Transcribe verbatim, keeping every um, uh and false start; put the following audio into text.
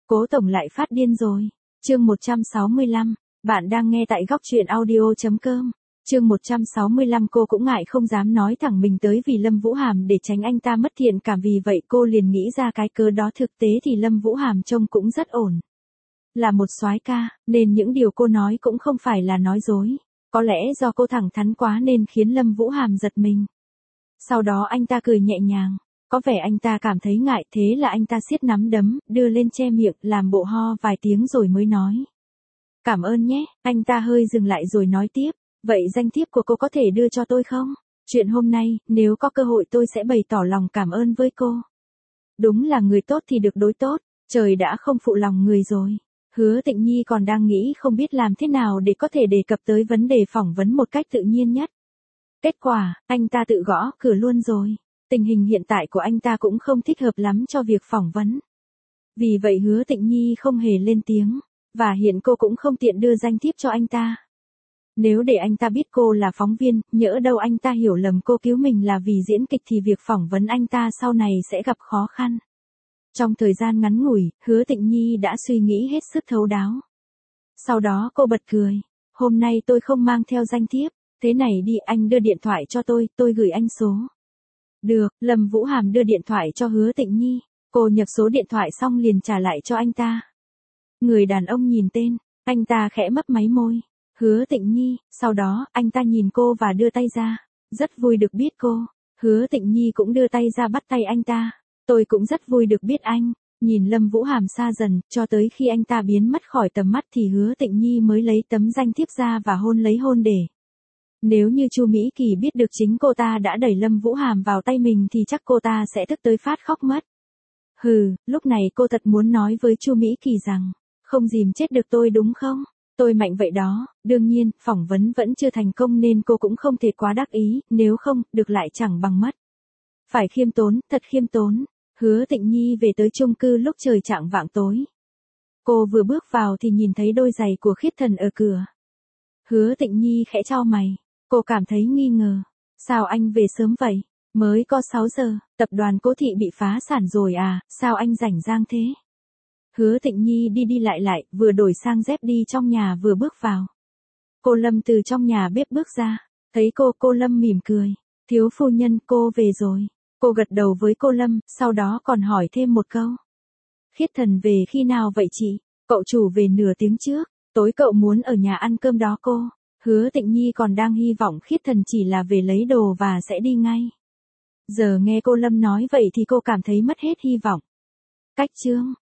Cố tổng lại phát điên rồi. Chương một trăm sáu mươi lăm, bạn đang nghe tại góc truyện audio chấm com. Chương một trăm sáu mươi lăm cô cũng ngại không dám nói thẳng mình tới vì Lâm Vũ Hàm để tránh anh ta mất thiện cảm, vì vậy cô liền nghĩ ra cái cớ đó. Thực tế thì Lâm Vũ Hàm trông cũng rất ổn. Là một soái ca, nên những điều cô nói cũng không phải là nói dối. Có lẽ do cô thẳng thắn quá nên khiến Lâm Vũ Hàm giật mình. Sau đó anh ta cười nhẹ nhàng. Có vẻ anh ta cảm thấy ngại, thế là anh ta siết nắm đấm, đưa lên che miệng, làm bộ ho vài tiếng rồi mới nói. Cảm ơn nhé. Anh ta hơi dừng lại rồi nói tiếp. Vậy danh thiếp của cô có thể đưa cho tôi không? Chuyện hôm nay, nếu có cơ hội tôi sẽ bày tỏ lòng cảm ơn với cô. Đúng là người tốt thì được đối tốt, trời đã không phụ lòng người rồi. Hứa Tịnh Nhi còn đang nghĩ không biết làm thế nào để có thể đề cập tới vấn đề phỏng vấn một cách tự nhiên nhất. Kết quả, anh ta tự gõ cửa luôn rồi. Tình hình hiện tại của anh ta cũng không thích hợp lắm cho việc phỏng vấn. Vì vậy Hứa Tịnh Nhi không hề lên tiếng, và hiện cô cũng không tiện đưa danh thiếp cho anh ta. Nếu để anh ta biết cô là phóng viên, nhỡ đâu anh ta hiểu lầm cô cứu mình là vì diễn kịch thì việc phỏng vấn anh ta sau này sẽ gặp khó khăn. Trong thời gian ngắn ngủi, Hứa Tịnh Nhi đã suy nghĩ hết sức thấu đáo. Sau đó cô bật cười. Hôm nay tôi không mang theo danh thiếp, thế này đi, anh đưa điện thoại cho tôi, tôi gửi anh số. Được, Lâm Vũ Hàm đưa điện thoại cho Hứa Tịnh Nhi. Cô nhập số điện thoại xong liền trả lại cho anh ta. Người đàn ông nhìn tên, anh ta khẽ mấp máy môi. Hứa Tịnh Nhi, sau đó, anh ta nhìn cô và đưa tay ra. Rất vui được biết cô. Hứa Tịnh Nhi cũng đưa tay ra bắt tay anh ta. Tôi cũng rất vui được biết anh. Nhìn Lâm Vũ Hàm xa dần, cho tới khi anh ta biến mất khỏi tầm mắt thì Hứa Tịnh Nhi mới lấy tấm danh thiếp ra và hôn lấy hôn để. Nếu như Chu Mỹ Kỳ biết được chính cô ta đã đẩy Lâm Vũ Hàm vào tay mình thì chắc cô ta sẽ tức tới phát khóc mất. Hừ, lúc này cô thật muốn nói với Chu Mỹ Kỳ rằng, không dìm chết được tôi đúng không? Tôi mạnh vậy đó. Đương nhiên, phỏng vấn vẫn chưa thành công nên cô cũng không thể quá đắc ý, nếu không, được lại chẳng bằng mất. Phải khiêm tốn, thật khiêm tốn. Hứa Tịnh Nhi về tới chung cư lúc trời chạng vạng tối. Cô vừa bước vào thì nhìn thấy đôi giày của Khiết Thần ở cửa. Hứa Tịnh Nhi khẽ chau mày. Cô cảm thấy nghi ngờ. Sao anh về sớm vậy? Mới có sáu giờ, tập đoàn Cố Thị bị phá sản rồi à, sao anh rảnh rang thế? Hứa Tịnh Nhi đi đi lại lại, vừa đổi sang dép đi trong nhà vừa bước vào. Cô Lâm từ trong nhà bếp bước ra. Thấy cô, cô Lâm mỉm cười. Thiếu phu nhân, cô về rồi. Cô gật đầu với cô Lâm, sau đó còn hỏi thêm một câu. Khiết Thần về khi nào vậy chị? Cậu chủ về nửa tiếng trước, tối cậu muốn ở nhà ăn cơm đó cô. Hứa Tịnh Nhi còn đang hy vọng Khiết Thần chỉ là về lấy đồ và sẽ đi ngay. Giờ nghe cô Lâm nói vậy thì cô cảm thấy mất hết hy vọng. Cách chương